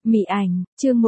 Mị ảnh, chương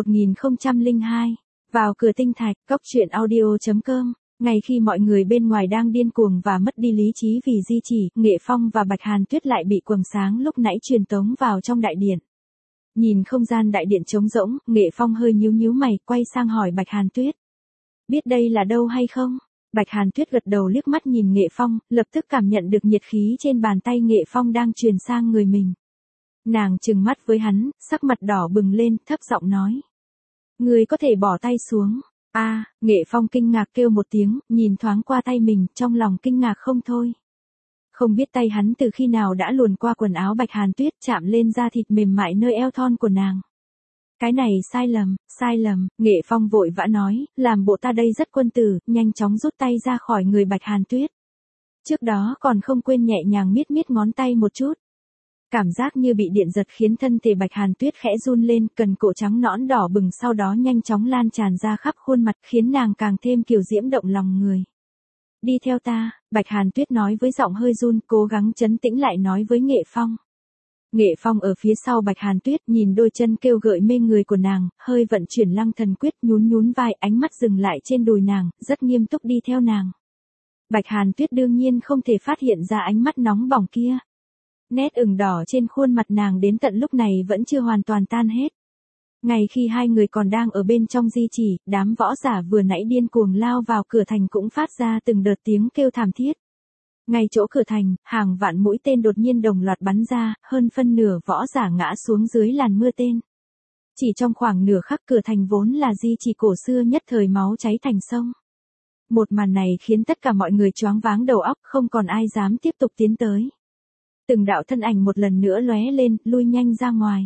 1002. Vào cửa tinh thạch, Cốc Truyện Audio.com. Ngày khi mọi người bên ngoài đang điên cuồng và mất đi lý trí vì di chỉ, Nghệ Phong và Bạch Hàn Tuyết lại bị quầng sáng lúc nãy truyền tống vào trong đại điện. Nhìn không gian đại điện trống rỗng, Nghệ Phong hơi nhíu mày, quay sang hỏi Bạch Hàn Tuyết. Biết đây là đâu hay không? Bạch Hàn Tuyết gật đầu liếc mắt nhìn Nghệ Phong, lập tức cảm nhận được nhiệt khí trên bàn tay Nghệ Phong đang truyền sang người mình. Nàng trừng mắt với hắn, sắc mặt đỏ bừng lên, thấp giọng nói. Người có thể bỏ tay xuống. Nghệ Phong kinh ngạc kêu một tiếng, nhìn thoáng qua tay mình, trong lòng kinh ngạc không thôi. Không biết tay hắn từ khi nào đã luồn qua quần áo Bạch Hàn Tuyết chạm lên da thịt mềm mại nơi eo thon của nàng. Cái này sai lầm, Nghệ Phong vội vã nói, làm bộ ta đây rất quân tử, nhanh chóng rút tay ra khỏi người Bạch Hàn Tuyết. Trước đó còn không quên nhẹ nhàng miết ngón tay một chút. Cảm giác như bị điện giật khiến thân thể Bạch Hàn Tuyết khẽ run lên, cần cổ trắng nõn đỏ bừng sau đó nhanh chóng lan tràn ra khắp khuôn mặt, khiến nàng càng thêm kiều diễm động lòng người. Đi theo ta, Bạch Hàn Tuyết nói với giọng hơi run, cố gắng trấn tĩnh lại nói với Nghệ Phong. Nghệ Phong ở phía sau Bạch Hàn Tuyết nhìn đôi chân kêu gợi mê người của nàng, hơi vận chuyển Lăng Thần Quyết, nhún vai, ánh mắt dừng lại trên đùi nàng, rất nghiêm túc đi theo nàng. Bạch Hàn Tuyết đương nhiên không thể phát hiện ra ánh mắt nóng bỏng kia. Nét ửng đỏ trên khuôn mặt nàng đến tận lúc này vẫn chưa hoàn toàn tan hết. Ngay khi hai người còn đang ở bên trong di chỉ, đám võ giả vừa nãy điên cuồng lao vào cửa thành cũng phát ra từng đợt tiếng kêu thảm thiết. Ngay chỗ cửa thành, hàng vạn mũi tên đột nhiên đồng loạt bắn ra, hơn phân nửa võ giả ngã xuống dưới làn mưa tên. Chỉ trong khoảng nửa khắc, cửa thành vốn là di chỉ cổ xưa nhất thời máu cháy thành sông. Một màn này khiến tất cả mọi người choáng váng đầu óc, không còn ai dám tiếp tục tiến tới. Từng đạo thân ảnh một lần nữa lóe lên, lui nhanh ra ngoài.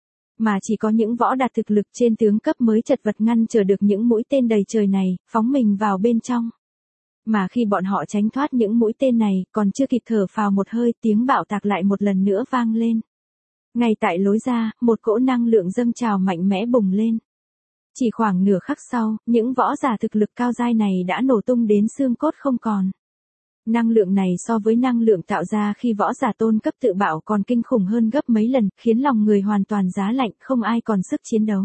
Mà chỉ có những võ đạt thực lực trên tướng cấp mới chật vật ngăn chờ được những mũi tên đầy trời này, phóng mình vào bên trong. Mà khi bọn họ tránh thoát những mũi tên này, còn chưa kịp thở phào một hơi, tiếng bạo tạc lại một lần nữa vang lên. Ngay tại lối ra, một cỗ năng lượng dâng trào mạnh mẽ bùng lên. Chỉ khoảng nửa khắc sau, những võ giả thực lực cao giai này đã nổ tung đến xương cốt không còn. Năng lượng này so với năng lượng tạo ra khi võ giả tôn cấp tự bạo còn kinh khủng hơn gấp mấy lần, khiến lòng người hoàn toàn giá lạnh, không ai còn sức chiến đấu.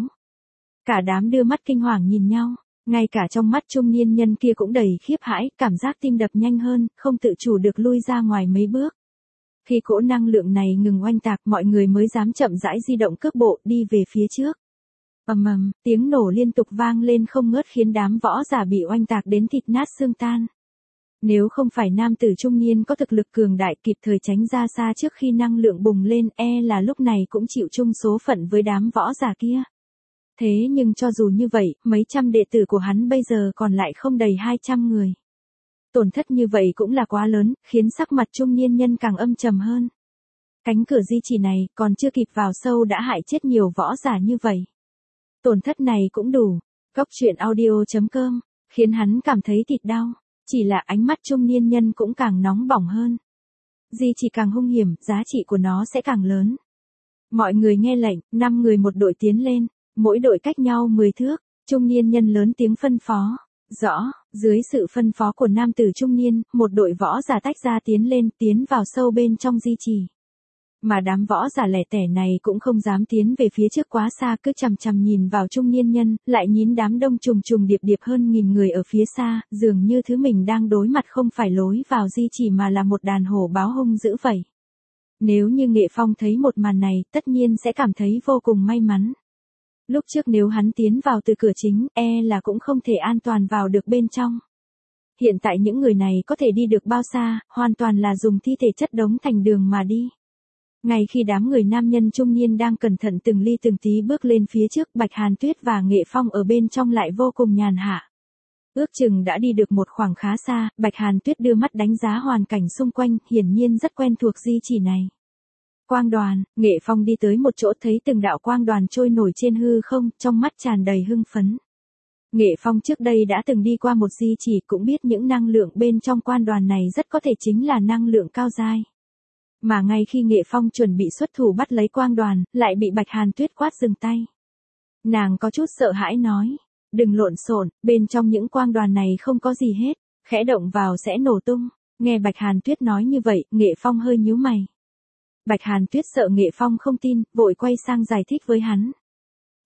Cả đám đưa mắt kinh hoàng nhìn nhau, ngay cả trong mắt trung niên nhân kia cũng đầy khiếp hãi, cảm giác tim đập nhanh hơn, không tự chủ được lui ra ngoài mấy bước. Khi cỗ năng lượng này ngừng oanh tạc, mọi người mới dám chậm rãi di động cước bộ đi về phía trước. Ầm, tiếng nổ liên tục vang lên không ngớt khiến đám võ giả bị oanh tạc đến thịt nát xương tan. Nếu không phải nam tử trung niên có thực lực cường đại kịp thời tránh ra xa trước khi năng lượng bùng lên, là lúc này cũng chịu chung số phận với đám võ giả kia. Thế nhưng cho dù như vậy, mấy trăm đệ tử của hắn bây giờ còn lại không đầy 200 người. Tổn thất như vậy cũng là quá lớn, khiến sắc mặt trung niên nhân càng âm trầm hơn. Cánh cửa di chỉ này còn chưa kịp vào sâu đã hại chết nhiều võ giả như vậy. Tổn thất này cũng đủ. Cốc Truyện Audio.com khiến hắn cảm thấy thịt đau. Chỉ là ánh mắt trung niên nhân cũng càng nóng bỏng hơn. Di chỉ càng hung hiểm, giá trị của nó sẽ càng lớn. Mọi người nghe lệnh, 5 người một đội tiến lên, mỗi đội cách nhau 10 thước, trung niên nhân lớn tiếng phân phó. Rõ, dưới sự phân phó của nam tử trung niên, một đội võ giả tách ra tiến vào sâu bên trong di chỉ. Mà đám võ giả lẻ tẻ này cũng không dám tiến về phía trước quá xa, cứ chằm nhìn vào trung niên nhân, lại nhìn đám đông trùng điệp hơn nghìn người ở phía xa, dường như thứ mình đang đối mặt không phải lối vào di chỉ mà là một đàn hổ báo hung dữ vậy. Nếu như Nghệ Phong thấy một màn này, tất nhiên sẽ cảm thấy vô cùng may mắn. Lúc trước nếu hắn tiến vào từ cửa chính, là cũng không thể an toàn vào được bên trong. Hiện tại những người này có thể đi được bao xa, hoàn toàn là dùng thi thể chất đống thành đường mà đi. Ngay khi đám người nam nhân trung niên đang cẩn thận từng ly từng tí bước lên phía trước, Bạch Hàn Tuyết và Nghệ Phong ở bên trong lại vô cùng nhàn hạ. Ước chừng đã đi được một khoảng khá xa, Bạch Hàn Tuyết đưa mắt đánh giá hoàn cảnh xung quanh, hiển nhiên rất quen thuộc di chỉ này. Quang đoàn, Nghệ Phong đi tới một chỗ thấy từng đạo quang đoàn trôi nổi trên hư không, trong mắt tràn đầy hưng phấn. Nghệ Phong trước đây đã từng đi qua một di chỉ, cũng biết những năng lượng bên trong quang đoàn này rất có thể chính là năng lượng cao giai. Mà ngay khi Nghệ Phong chuẩn bị xuất thủ bắt lấy quang đoàn, lại bị Bạch Hàn Tuyết quát dừng tay. Nàng có chút sợ hãi nói, đừng lộn xộn, bên trong những quang đoàn này không có gì hết, khẽ động vào sẽ nổ tung. Nghe Bạch Hàn Tuyết nói như vậy, Nghệ Phong hơi nhíu mày. Bạch Hàn Tuyết sợ Nghệ Phong không tin, vội quay sang giải thích với hắn.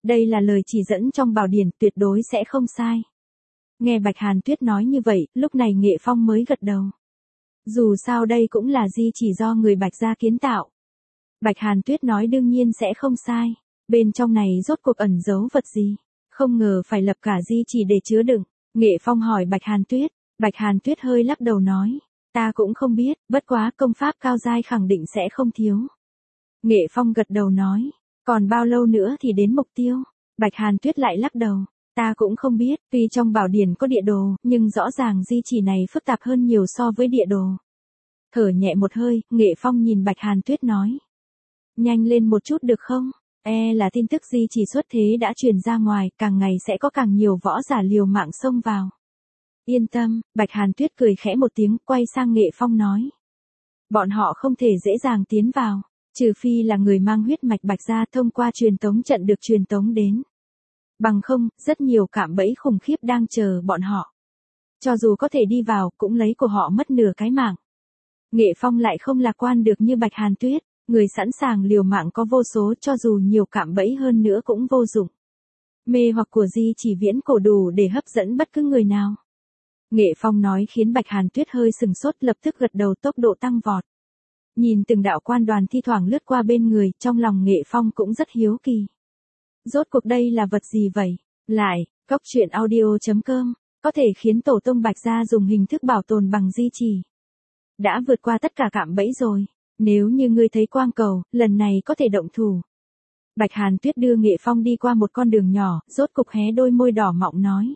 Đây là lời chỉ dẫn trong bảo điển, tuyệt đối sẽ không sai. Nghe Bạch Hàn Tuyết nói như vậy, lúc này Nghệ Phong mới gật đầu. Dù sao đây cũng là di chỉ do người Bạch gia kiến tạo. Bạch Hàn Tuyết nói đương nhiên sẽ không sai. Bên trong này rốt cuộc ẩn giấu vật gì? Không ngờ phải lập cả di chỉ để chứa đựng. Nghệ Phong hỏi Bạch Hàn Tuyết. Bạch Hàn Tuyết hơi lắc đầu nói. Ta cũng không biết, bất quá công pháp cao giai khẳng định sẽ không thiếu. Nghệ Phong gật đầu nói. Còn bao lâu nữa thì đến mục tiêu? Bạch Hàn Tuyết lại lắc đầu. Ta cũng không biết, tuy trong bảo điển có địa đồ, nhưng rõ ràng di chỉ này phức tạp hơn nhiều so với địa đồ. Thở nhẹ một hơi, Nghệ Phong nhìn Bạch Hàn Tuyết nói. Nhanh lên một chút được không? Là tin tức di chỉ xuất thế đã truyền ra ngoài, càng ngày sẽ có càng nhiều võ giả liều mạng xông vào. Yên tâm, Bạch Hàn Tuyết cười khẽ một tiếng, quay sang Nghệ Phong nói. Bọn họ không thể dễ dàng tiến vào, trừ phi là người mang huyết mạch Bạch gia thông qua truyền tống trận được truyền tống đến. Bằng không, rất nhiều cạm bẫy khủng khiếp đang chờ bọn họ. Cho dù có thể đi vào, cũng lấy của họ mất nửa cái mạng. Nghệ Phong lại không lạc quan được như Bạch Hàn Tuyết, người sẵn sàng liều mạng có vô số, cho dù nhiều cạm bẫy hơn nữa cũng vô dụng. Mê hoặc của di chỉ viễn cổ đủ để hấp dẫn bất cứ người nào. Nghệ Phong nói khiến Bạch Hàn Tuyết hơi sừng sốt, lập tức gật đầu, tốc độ tăng vọt. Nhìn từng đạo quan đoàn thi thoảng lướt qua bên người, trong lòng Nghệ Phong cũng rất hiếu kỳ. Rốt cuộc đây là vật gì vậy? Lại, cóc truyện audio.com, có thể khiến tổ tông Bạch gia dùng hình thức bảo tồn bằng di chỉ. Đã vượt qua tất cả cạm bẫy rồi, nếu như ngươi thấy quang cầu, lần này có thể động thủ. Bạch Hàn Tuyết đưa Nghệ Phong đi qua một con đường nhỏ, rốt cục hé đôi môi đỏ mọng nói.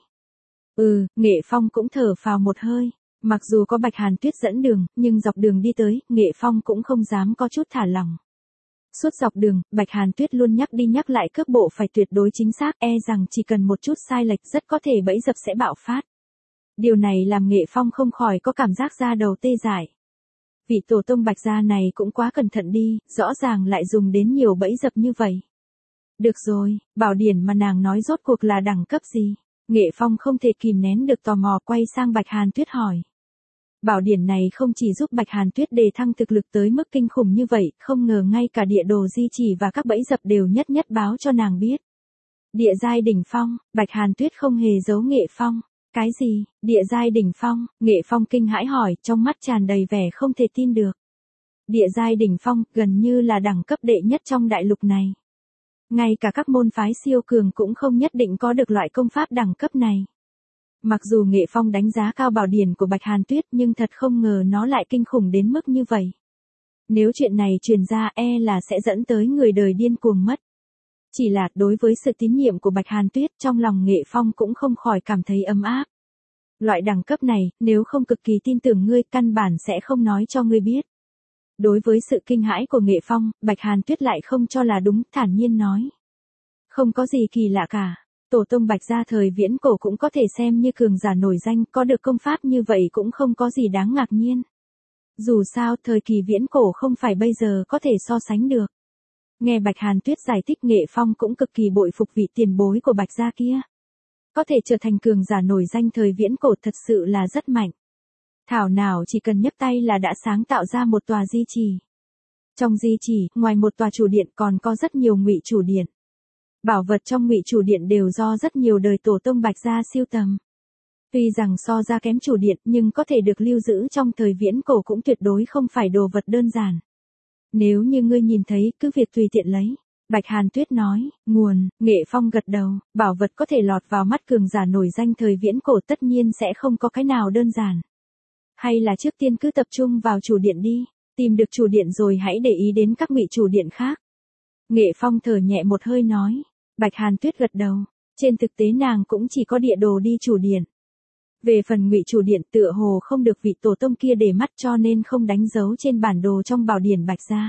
Nghệ Phong cũng thở phào một hơi. Mặc dù có Bạch Hàn Tuyết dẫn đường, nhưng dọc đường đi tới, Nghệ Phong cũng không dám có chút thả lỏng. Suốt dọc đường, Bạch Hàn Tuyết luôn nhắc đi nhắc lại cước bộ phải tuyệt đối chính xác, rằng chỉ cần một chút sai lệch rất có thể bẫy dập sẽ bạo phát. Điều này làm Nghệ Phong không khỏi có cảm giác da đầu tê dại. Vị tổ tông Bạch gia này cũng quá cẩn thận đi, rõ ràng lại dùng đến nhiều bẫy dập như vậy. Được rồi, bảo điển mà nàng nói rốt cuộc là đẳng cấp gì? Nghệ Phong không thể kìm nén được tò mò, quay sang Bạch Hàn Tuyết hỏi. Bảo điển này không chỉ giúp Bạch Hàn Tuyết đề thăng thực lực tới mức kinh khủng như vậy, không ngờ ngay cả địa đồ di chỉ và các bẫy dập đều nhất nhất báo cho nàng biết. Địa giai đỉnh phong, Bạch Hàn Tuyết không hề giấu Nghệ Phong. Cái gì? Địa giai đỉnh phong? Nghệ Phong kinh hãi hỏi, trong mắt tràn đầy vẻ không thể tin được. Địa giai đỉnh phong, gần như là đẳng cấp đệ nhất trong đại lục này. Ngay cả các môn phái siêu cường cũng không nhất định có được loại công pháp đẳng cấp này. Mặc dù Nghệ Phong đánh giá cao bảo điển của Bạch Hàn Tuyết, nhưng thật không ngờ nó lại kinh khủng đến mức như vậy. Nếu chuyện này truyền ra, là sẽ dẫn tới người đời điên cuồng mất. Chỉ là, đối với sự tín nhiệm của Bạch Hàn Tuyết, trong lòng Nghệ Phong cũng không khỏi cảm thấy ấm áp. Loại đẳng cấp này, nếu không cực kỳ tin tưởng ngươi, căn bản sẽ không nói cho ngươi biết. Đối với sự kinh hãi của Nghệ Phong, Bạch Hàn Tuyết lại không cho là đúng, thản nhiên nói. Không có gì kỳ lạ cả. Tổ tông Bạch gia thời viễn cổ cũng có thể xem như cường giả nổi danh, có được công pháp như vậy cũng không có gì đáng ngạc nhiên. Dù sao, thời kỳ viễn cổ không phải bây giờ có thể so sánh được. Nghe Bạch Hàn Tuyết giải thích, Nghệ Phong cũng cực kỳ bội phục vị tiền bối của Bạch gia kia. Có thể trở thành cường giả nổi danh thời viễn cổ thật sự là rất mạnh. Thảo nào chỉ cần nhấc tay là đã sáng tạo ra một tòa di chỉ. Trong di chỉ, ngoài một tòa chủ điện còn có rất nhiều ngụy chủ điện. Bảo vật trong ngụy chủ điện đều do rất nhiều đời tổ tông Bạch gia siêu tầm. Tuy rằng so ra kém chủ điện, nhưng có thể được lưu giữ trong thời viễn cổ cũng tuyệt đối không phải đồ vật đơn giản. Nếu như ngươi nhìn thấy, cứ việc tùy tiện lấy. Bạch Hàn Tuyết nói, nguồn, Nghệ Phong gật đầu, bảo vật có thể lọt vào mắt cường giả nổi danh thời viễn cổ tất nhiên sẽ không có cái nào đơn giản. Hay là trước tiên cứ tập trung vào chủ điện đi, tìm được chủ điện rồi hãy để ý đến các ngụy chủ điện khác. Nghệ Phong thở nhẹ một hơi nói. Bạch Hàn Tuyết gật đầu, trên thực tế nàng cũng chỉ có địa đồ đi chủ điện. Về phần ngụy chủ điện tựa hồ không được vị tổ tông kia để mắt cho nên không đánh dấu trên bản đồ trong bảo điển Bạch gia.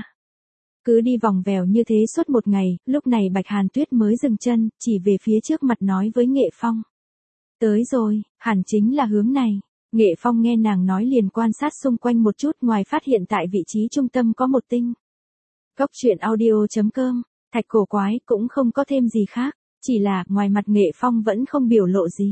Cứ đi vòng vèo như thế suốt một ngày, lúc này Bạch Hàn Tuyết mới dừng chân, chỉ về phía trước mặt nói với Nghệ Phong. Tới rồi, hẳn chính là hướng này. Nghệ Phong nghe nàng nói liền quan sát xung quanh một chút, ngoài phát hiện tại vị trí trung tâm có một tinh. Cóc truyện audio.com, thạch cổ quái cũng không có thêm gì khác, chỉ là ngoài mặt Nghệ Phong vẫn không biểu lộ gì.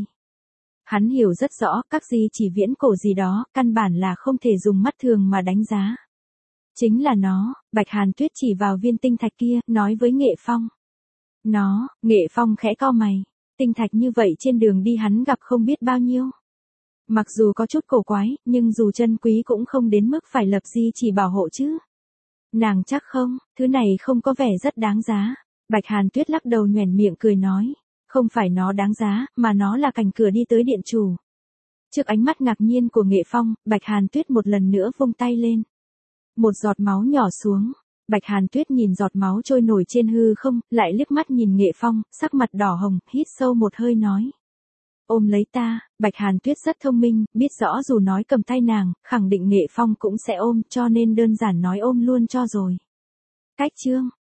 Hắn hiểu rất rõ, các di chỉ viễn cổ gì đó, căn bản là không thể dùng mắt thường mà đánh giá. Chính là nó, Bạch Hàn Tuyết chỉ vào viên tinh thạch kia, nói với Nghệ Phong. Nghệ Phong khẽ cau mày. Tinh thạch như vậy trên đường đi hắn gặp không biết bao nhiêu. Mặc dù có chút cổ quái, nhưng dù chân quý cũng không đến mức phải lập di chỉ bảo hộ chứ. Nàng chắc không, thứ này không có vẻ rất đáng giá. Bạch Hàn Tuyết lắc đầu nhoẻn miệng cười nói. Không phải nó đáng giá, mà nó là cành cửa đi tới điện chủ. Trước ánh mắt ngạc nhiên của Nghệ Phong, Bạch Hàn Tuyết một lần nữa vung tay lên. Một giọt máu nhỏ xuống. Bạch Hàn Tuyết nhìn giọt máu trôi nổi trên hư không, lại liếc mắt nhìn Nghệ Phong, sắc mặt đỏ hồng, hít sâu một hơi nói. Ôm lấy ta. Bạch Hàn Tuyết rất thông minh, biết rõ dù nói cầm tay nàng, khẳng định Nghệ Phong cũng sẽ ôm, cho nên đơn giản nói ôm luôn cho rồi. Cách chương